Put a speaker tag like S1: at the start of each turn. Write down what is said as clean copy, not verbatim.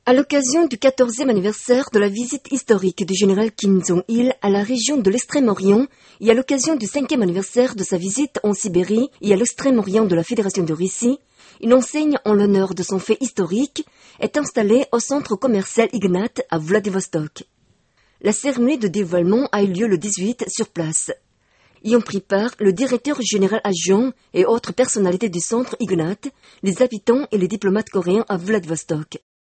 S1: À l'occasion du 14e anniversaire de la visite historique du général Kim Jong-il à la région de l'Extrême-Orient et à l'occasion du 5e anniversaire de sa visite en Sibérie et à l'Extrême-Orient de la Fédération de Russie, une enseigne en l'honneur de son fait historique est installée au centre commercial Ignat à Vladivostok. La cérémonie de dévoilement a eu lieu le 18 sur place. Y ont pris part le directeur général adjoint et autres personnalités du centre Ignat, les habitants et les diplomates coréens à Vladivostok.